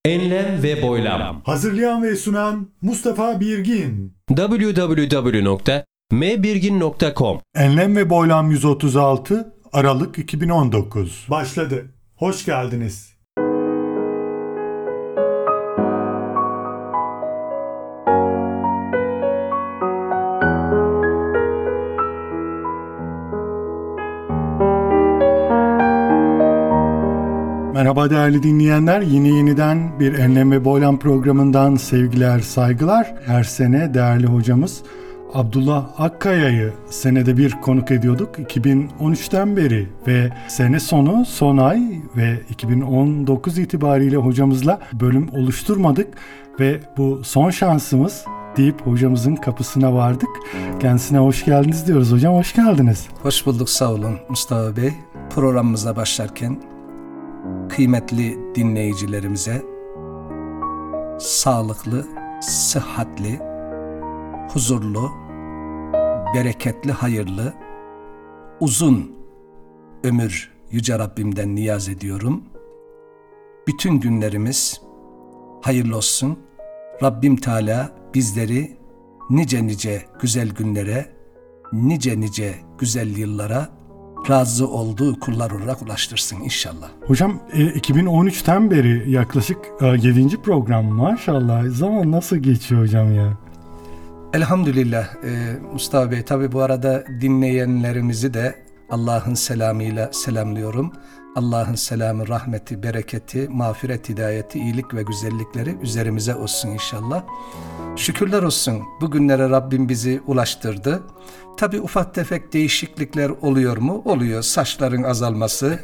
Enlem ve Boylam. Hazırlayan ve sunan Mustafa Birgin. www.mbirgin.com. Enlem ve Boylam 136 Aralık 2019 başladı. Hoş geldiniz. Merhaba değerli dinleyenler. Yeniden bir Enlem ve Boylam programından sevgiler, saygılar. Her sene değerli hocamız Abdullah Akkaya'yı senede bir konuk ediyorduk 2013'ten beri ve sene sonu son ay ve 2019 itibariyle hocamızla bölüm oluşturmadık ve bu son şansımız deyip hocamızın kapısına vardık. Kendisine hoş geldiniz diyoruz. Hocam hoş geldiniz. Hoş bulduk, sağ olun Mustafa Bey. Programımıza başlarken kıymetli dinleyicilerimize sağlıklı, sıhhatli, huzurlu, bereketli, hayırlı, uzun ömür Yüce Rabbimden niyaz ediyorum. Bütün günlerimiz hayırlı olsun. Rabbim Teala bizleri nice güzel günlere, nice güzel yıllara razı olduğu kullar olarak ulaştırsın inşallah. Hocam 2013'ten beri yaklaşık 7. program maşallah. Zaman nasıl geçiyor hocam ya? Elhamdülillah Mustafa Bey, tabi bu arada dinleyenlerimizi de Allah'ın selamıyla selamlıyorum. Allah'ın selamı, rahmeti, bereketi, mağfiret, hidayeti, iyilik ve güzellikleri üzerimize olsun inşallah. Şükürler olsun, bugünlere Rabbim bizi ulaştırdı. Tabi ufak tefek değişiklikler oluyor mu? Oluyor. Saçların azalması,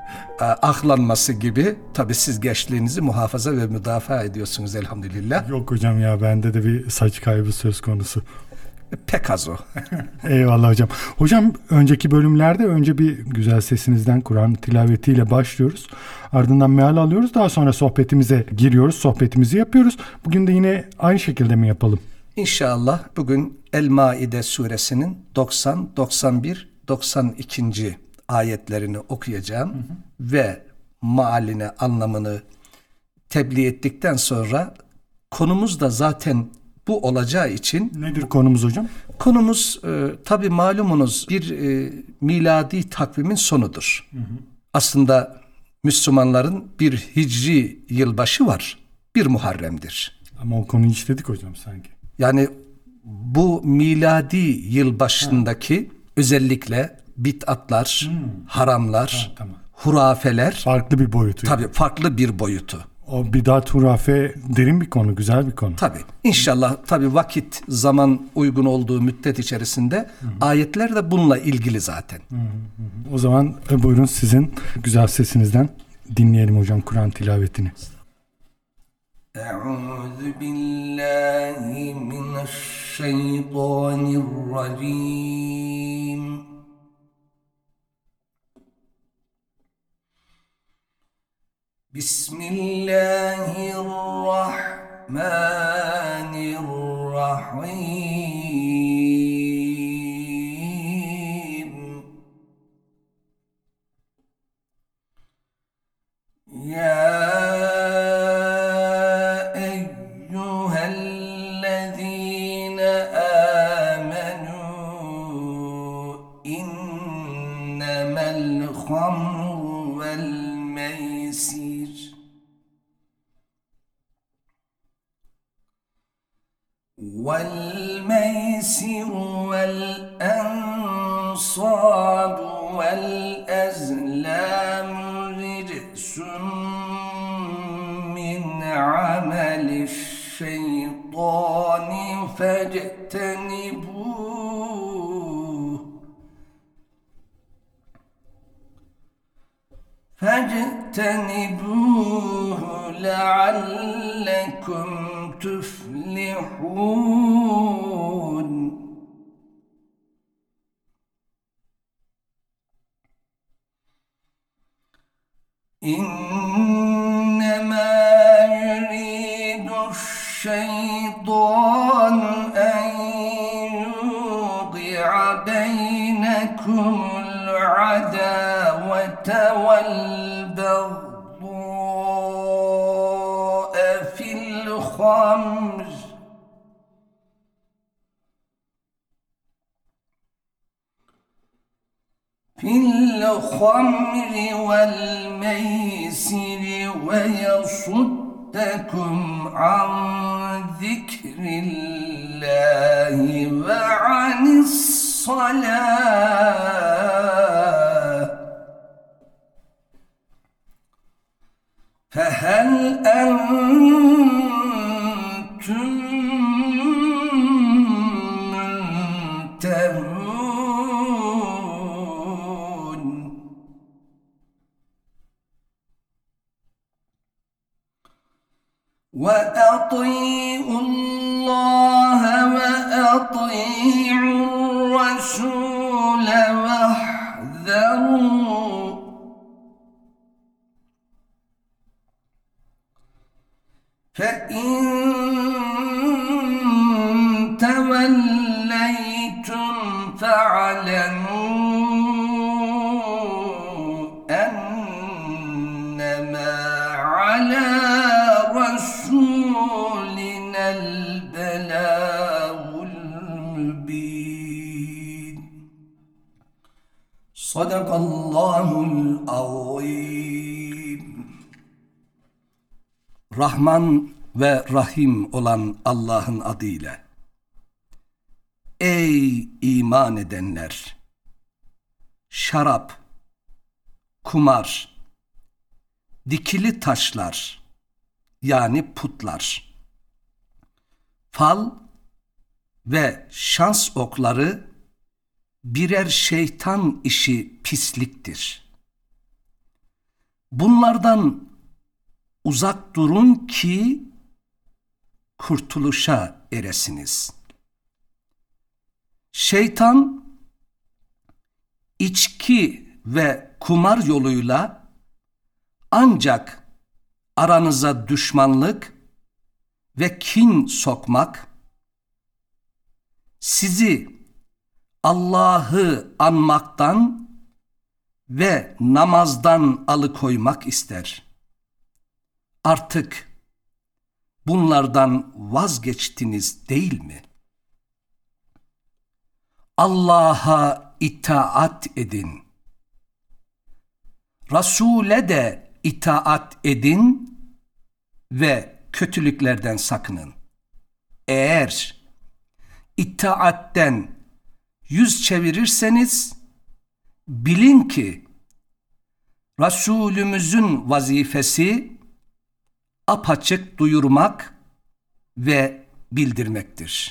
aklanması gibi. Tabi siz gençliğinizi muhafaza ve müdafaa ediyorsunuz elhamdülillah. Yok hocam ya, bende de bir saç kaybı söz konusu. Pek az o. Eyvallah hocam. Hocam önceki bölümlerde önce bir güzel sesinizden Kur'an tilavetiyle başlıyoruz. Ardından meal alıyoruz. Daha sonra sohbetimize giriyoruz. Sohbetimizi yapıyoruz. Bugün de yine aynı şekilde mi yapalım? İnşallah bugün El-Maide suresinin 90, 91, 92. ayetlerini okuyacağım. Ve mealini, anlamını tebliğ ettikten sonra konumuz da zaten bu olacağı için. Nedir konumuz hocam? Konumuz tabii malumunuz bir miladi takvimin sonudur. Aslında Müslümanların bir hicri yılbaşı var. Bir Muharrem'dir. Ama o konuyu işledik hocam sanki. Yani bu miladi yılbaşındaki özellikle bid'atlar, haramlar, Tamam. hurafeler Farklı bir boyutu. tabii farklı bir boyutu. O bidat, hurafe derin bir konu, güzel bir konu. Tabii. İnşallah tabii vakit, zaman uygun olduğu müddet içerisinde ayetler de bununla ilgili zaten. O zaman buyurun sizin güzel sesinizden dinleyelim hocam Kur'an tilavetini. Euzu billahi mineşşeytanirracim. Bismillahirrahmanirrahim. Ya eyyühellezine amenu innemel hamru vel meysir والميسر والأنصاب والأزلام رجس من عمل الشيطان فاجتنبوه لعلكم تفلحون. إنما يريد الشيطان أن يوقع بينكم العداوة والبغضاء الخمر والميسر ويصدكم عن ذكر الله وعن الصلاة فهل أنتم منتهون وأطيعوا الله وأطيعوا الرسول واحذروا فإن توليتم فاعلموا أنما على رسولنا البلاغ المبين صدق الله العظيم. Rahman ve Rahim olan Allah'ın adıyla. Ey iman edenler! Şarap, kumar, dikili taşlar, yani putlar, fal ve şans okları birer şeytan işi pisliktir. Bunlardan uzak durun ki kurtuluşa eresiniz. Şeytan içki ve kumar yoluyla ancak aranıza düşmanlık ve kin sokmak, sizi Allah'ı anmaktan ve namazdan alıkoymak ister. Artık bunlardan vazgeçtiniz değil mi? Allah'a itaat edin. Resul'e de itaat edin ve kötülüklerden sakının. Eğer itaatten yüz çevirirseniz bilin ki Resulümüzün vazifesi apaçık duyurmak ve bildirmektir.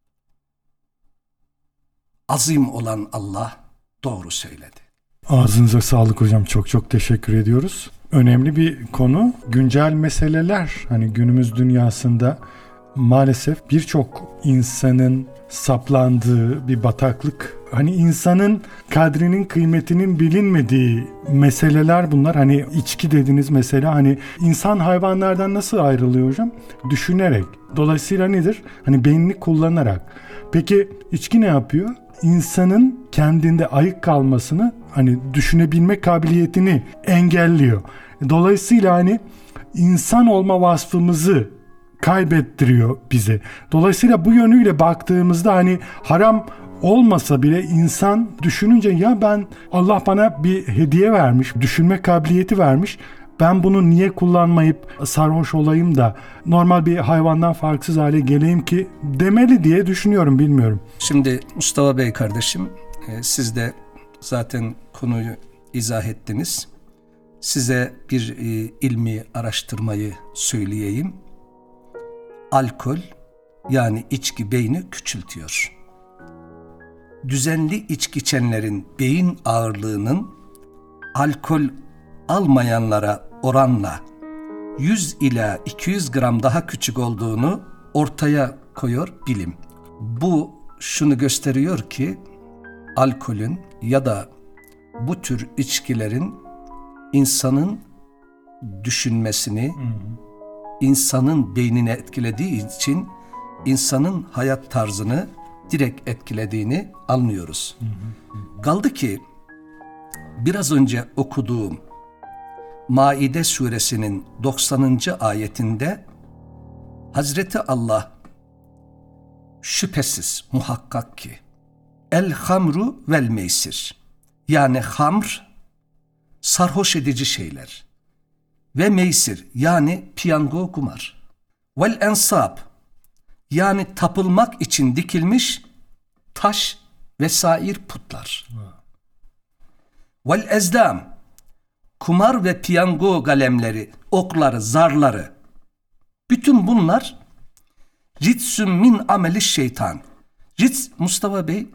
Azim olan Allah doğru söyledi. Ağzınıza sağlık hocam. Çok çok teşekkür ediyoruz. Önemli bir konu. Güncel meseleler, hani günümüz dünyasında maalesef birçok insanın saplandığı bir bataklık. Hani insanın kadrinin, kıymetinin bilinmediği meseleler bunlar. Hani içki dediğiniz mesela, hani insan hayvanlardan nasıl ayrılıyor hocam? Düşünerek. Dolayısıyla nedir? Hani beynini kullanarak. Peki içki ne yapıyor? İnsanın kendinde ayık kalmasını, hani düşünebilme kabiliyetini engelliyor. Dolayısıyla hani insan olma vasfımızı kaybettiriyor bize. Dolayısıyla bu yönüyle baktığımızda hani haram olmasa bile insan düşününce, ya ben, Allah bana bir hediye vermiş, düşünme kabiliyeti vermiş. Ben bunu niye kullanmayıp sarhoş olayım da normal bir hayvandan farksız hale geleyim ki demeli diye düşünüyorum, bilmiyorum. Şimdi Mustafa Bey kardeşim, siz de zaten konuyu izah ettiniz. Size bir ilmi araştırmayı söyleyeyim. Alkol, yani içki, beyni küçültüyor. Düzenli içki içenlerin beyin ağırlığının alkol almayanlara oranla 100 ila 200 gram daha küçük olduğunu ortaya koyuyor bilim. Bu şunu gösteriyor ki alkolün ya da bu tür içkilerin insanın düşünmesini, insanın beynini etkilediği için insanın hayat tarzını direkt etkilediğini anlıyoruz. Kaldı ki biraz önce okuduğum Maide suresinin 90. ayetinde Hazreti Allah şüphesiz muhakkak ki el hamru vel meysir, yani hamr sarhoş edici şeyler ve meysir yani piyango, kumar, vel ensab yani tapılmak için dikilmiş taş vesair putlar, vel ezdam kumar ve piyango galemleri, okları, zarları, bütün bunlar ritsün min ameli şeytan. Rits, Mustafa Bey,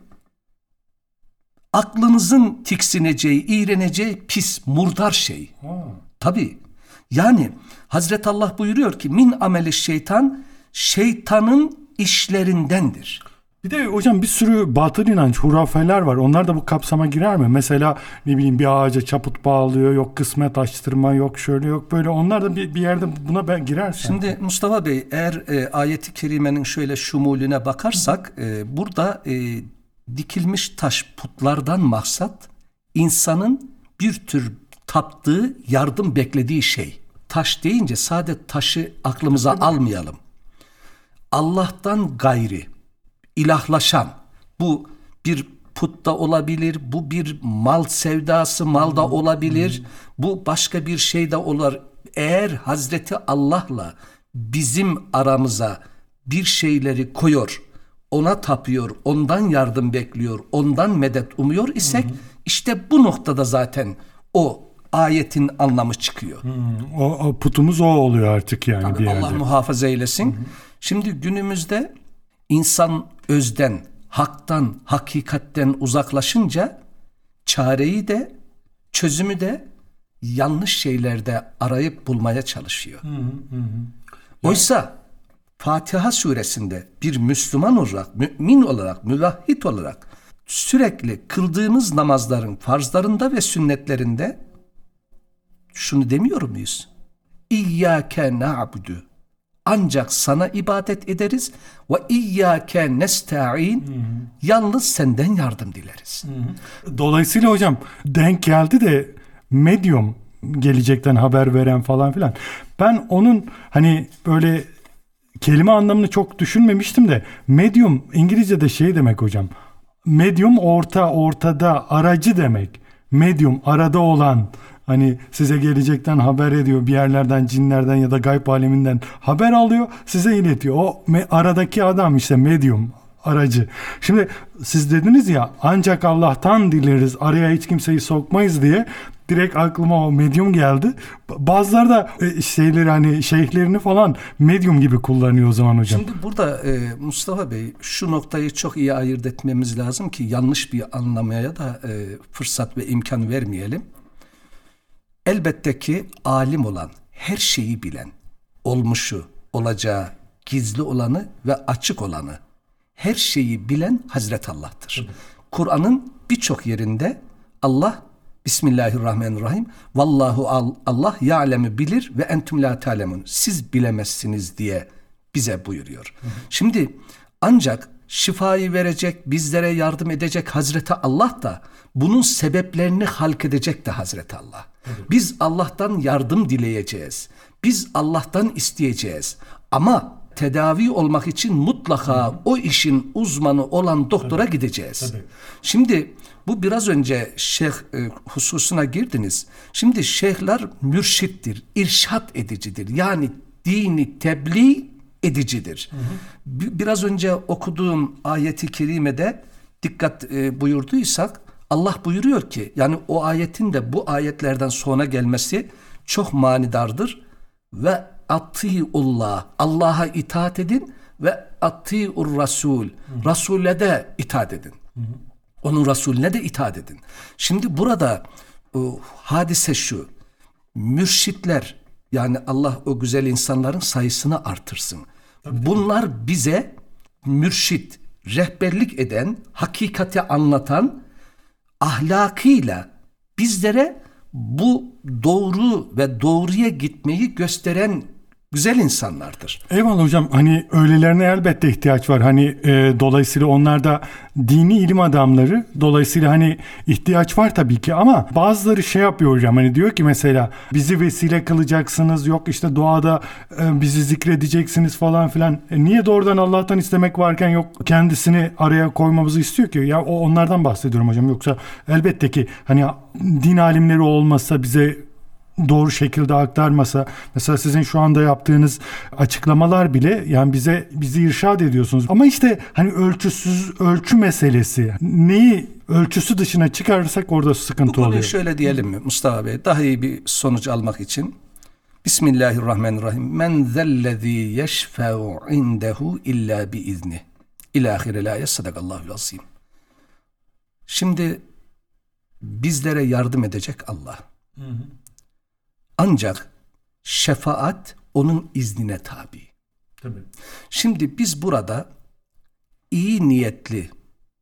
aklınızın tiksineceği, iğreneceği pis, murdar şey. Tabii. Yani Hazreti Allah buyuruyor ki min ameli şeytan, şeytanın işlerindendir. Bir de hocam bir sürü batıl inanç, hurafeler var. Onlar da bu kapsama girer mi? Mesela ne bileyim bir ağaca çaput bağlıyor, yok kısmet açtırma, yok şöyle yok böyle. Onlar da bir yerde buna girer. Şimdi Mustafa Bey, eğer ayeti kerimenin şöyle şumulüne bakarsak burada dikilmiş taş putlardan maksat insanın bir tür taptığı, yardım beklediği şey. Taş deyince sadece taşı aklımıza almayalım. Allah'tan gayri ilahlaşan, bu bir putta olabilir, bu bir mal sevdası, malda olabilir, bu başka bir şey de olur. Eğer Hazreti Allah'la bizim aramıza bir şeyleri koyuyor, ona tapıyor, ondan yardım bekliyor, ondan medet umuyor isek, işte bu noktada zaten o ayetin anlamı çıkıyor. O putumuz o oluyor artık yani. Tabii, bir yerde. Allah muhafaza eylesin. Şimdi günümüzde insan özden, haktan, hakikatten uzaklaşınca çareyi de, çözümü de yanlış şeylerde arayıp bulmaya çalışıyor. Oysa Fatiha suresinde bir Müslüman olarak, mümin olarak, müvahhid olarak sürekli kıldığımız namazların farzlarında ve sünnetlerinde şunu demiyor muyuz? İyyâke na'budu, ancak sana ibadet ederiz, ve iyyâke nesta'in, yalnız senden yardım dileriz. Dolayısıyla hocam denk geldi de medyum, gelecekten haber veren falan filan. Ben onun hani böyle kelime anlamını çok düşünmemiştim de medyum İngilizce'de şey demek hocam. Medyum ortada, aracı demek. Medyum arada olan, hani size gelecekten haber ediyor, bir yerlerden, cinlerden ya da gayb aleminden haber alıyor, size iletiyor. O aradaki adam işte medyum, aracı. Şimdi siz dediniz ya, ancak Allah'tan dileriz, araya hiç kimseyi sokmayız diye. Direkt aklıma o medyum geldi. Bazıları da şeyleri, hani şeyhlerini falan medyum gibi kullanıyor o zaman hocam. Şimdi burada Mustafa Bey, şu noktayı çok iyi ayırt etmemiz lazım ki yanlış bir anlamaya da fırsat ve imkan vermeyelim. Elbette ki alim olan, her şeyi bilen, olmuşu, olacağı, gizli olanı ve açık olanı, her şeyi bilen Hazreti Allah'tır. Kur'an'ın birçok yerinde Allah Bismillahirrahmanirrahim, vallahu Allah ya'lemu bilir ve entüm la ta'lemun, siz bilemezsiniz diye bize buyuruyor. Şimdi ancak şifayı verecek, bizlere yardım edecek Hazreti Allah da bunun sebeplerini halk edecek de Hazreti Allah. Biz Allah'tan yardım dileyeceğiz. Biz Allah'tan isteyeceğiz. Ama tedavi olmak için mutlaka o işin uzmanı olan doktora gideceğiz. Şimdi bu biraz önce şeyh hususuna girdiniz. Şimdi şeyhler mürşittir, irşat edicidir. Yani dini tebliğ edicidir. Biraz önce okuduğum ayeti kerimede dikkat buyurduysak, Allah buyuruyor ki, yani o ayetin de bu ayetlerden sonra gelmesi çok manidardır. Ve atiullah, Allah'a itaat edin ve atiur rasul, Resul'e de itaat edin. Onun Resulüne de itaat edin. Şimdi burada hadise şu, mürşitler, yani Allah o güzel insanların sayısını artırsın. Bunlar bize mürşit, rehberlik eden, hakikati anlatan, ahlakıyla bizlere bu doğru ve doğruya gitmeyi gösteren güzel insanlardır. Eyvallah hocam, hani öylelerine elbette ihtiyaç var. Hani dolayısıyla onlar da dini ilim adamları. Dolayısıyla hani ihtiyaç var tabii ki, ama bazıları şey yapıyor hocam, hani diyor ki mesela bizi vesile kılacaksınız, yok işte duada bizi zikredeceksiniz falan filan. Niye doğrudan Allah'tan istemek varken yok kendisini araya koymamızı istiyor ki? Ya onlardan bahsediyorum hocam. Yoksa elbette ki hani din alimleri olmasa, bize doğru şekilde aktarmasa, mesela sizin şu anda yaptığınız açıklamalar bile, yani bizi irşad ediyorsunuz. Ama işte hani ölçü meselesi. Neyi ölçüsü dışına çıkarırsak orada sıkıntı Bu konuyu oluyor. şöyle diyelim mi Mustafa Bey? Daha iyi bir sonuç almak için. Bismillahirrahmanirrahim. Men zellezî yeşfe'u indehu illa biizni. İlâhirel ayet. Sadakallahul azim. Şimdi bizlere yardım edecek Allah. Ancak şefaat onun iznine tabi. Tabii. Şimdi biz burada iyi niyetli,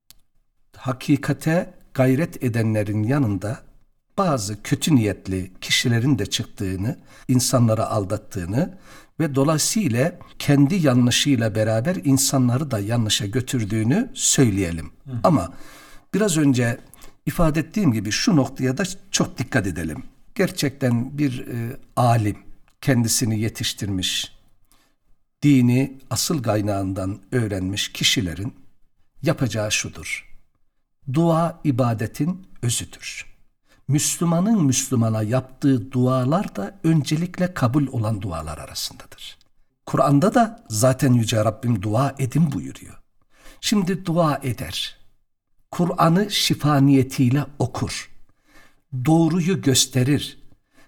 hakikate gayret edenlerin yanında bazı kötü niyetli kişilerin de çıktığını, insanları aldattığını ve dolayısıyla kendi yanlışıyla beraber insanları da yanlışa götürdüğünü söyleyelim. Ama biraz önce ifade ettiğim gibi şu noktaya da çok dikkat edelim. Gerçekten bir alim, kendisini yetiştirmiş, dini asıl kaynağından öğrenmiş kişilerin yapacağı şudur: dua ibadetin özüdür. Müslümanın Müslümana yaptığı dualar da öncelikle kabul olan dualar arasındadır. Kur'an'da da zaten Yüce Rabbim dua edin buyuruyor. Şimdi dua eder, Kur'an'ı şifa niyetiyle okur, doğruyu gösterir.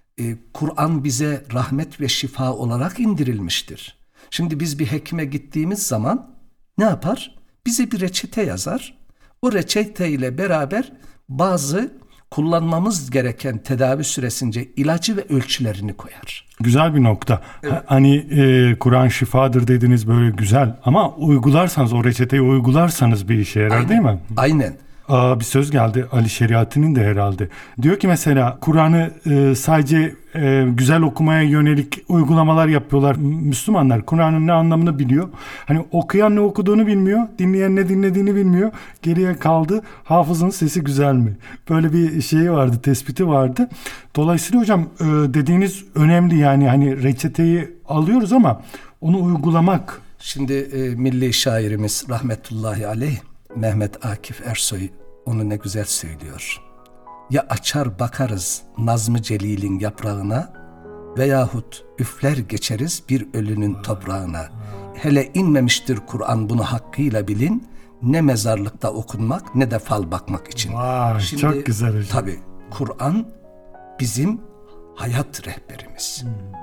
Kur'an bize rahmet ve şifa olarak indirilmiştir. Şimdi biz bir hekime gittiğimiz zaman ne yapar? Bize bir reçete yazar. O reçeteyle beraber bazı kullanmamız gereken tedavi süresince ilacı ve ölçülerini koyar. Güzel bir nokta. Evet. Hani Kur'an şifadır dediniz, böyle güzel, ama uygularsanız, o reçeteyi uygularsanız bir işe yarar. Aynen. Değil mi? Aynen. Bir söz geldi Ali Şeriati'nin de herhalde. Diyor ki mesela Kur'an'ı sadece güzel okumaya yönelik uygulamalar yapıyorlar. Müslümanlar Kur'an'ın ne anlamını biliyor. Hani okuyan ne okuduğunu bilmiyor. Dinleyen ne dinlediğini bilmiyor. Geriye kaldı hafızın sesi güzel mi? Böyle bir şeyi vardı, tespiti vardı. Dolayısıyla hocam dediğiniz önemli, yani hani reçeteyi alıyoruz ama onu uygulamak. Şimdi milli şairimiz rahmetullahi aleyh Mehmet Akif Ersoy onu ne güzel söylüyor. Ya açar bakarız Nazm-ı Celil'in yaprağına, veyahut üfler geçeriz bir ölünün toprağına. Hele inmemiştir Kur'an, bunu hakkıyla bilin, ne mezarlıkta okunmak ne de fal bakmak için. Vay, şimdi, çok güzel hocam. Tabii Kur'an bizim hayat rehberimiz.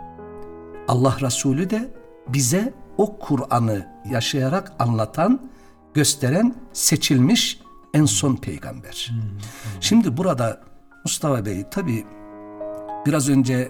Allah Resulü de bize o Kur'an'ı yaşayarak anlatan, gösteren, seçilmiş en son peygamber. Şimdi burada Mustafa Bey, tabii biraz önce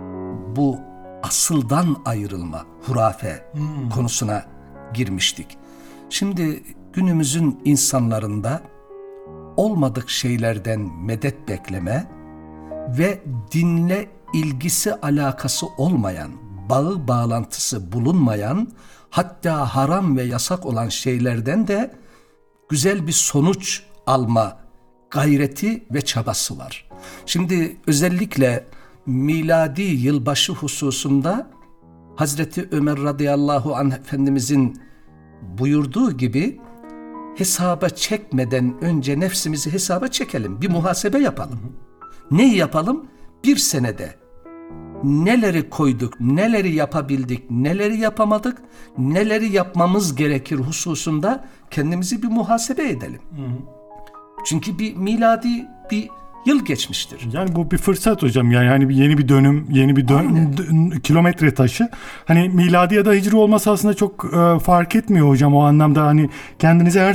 bu asıldan ayrılma, hurafe konusuna girmiştik. Şimdi günümüzün insanlarında olmadık şeylerden medet bekleme ve dinle ilgisi alakası olmayan, bağı bağlantısı bulunmayan, hatta haram ve yasak olan şeylerden de güzel bir sonuç alma gayreti ve çabası var. Şimdi özellikle miladi yılbaşı hususunda Hazreti Ömer radıyallahu anh Efendimizin buyurduğu gibi hesaba çekmeden önce nefsimizi hesaba çekelim. Bir muhasebe yapalım. Neyi yapalım? Bir senede neleri koyduk, neleri yapabildik, neleri yapamadık, neleri yapmamız gerekir hususunda kendimizi bir muhasebe edelim. Çünkü bir miladi bir yıl geçmiştir. Yani bu bir fırsat hocam. Yani hani yeni bir dönüm, yeni bir kilometre taşı. Hani miladi ya da hicri olması aslında çok fark etmiyor hocam o anlamda. Hani kendinize her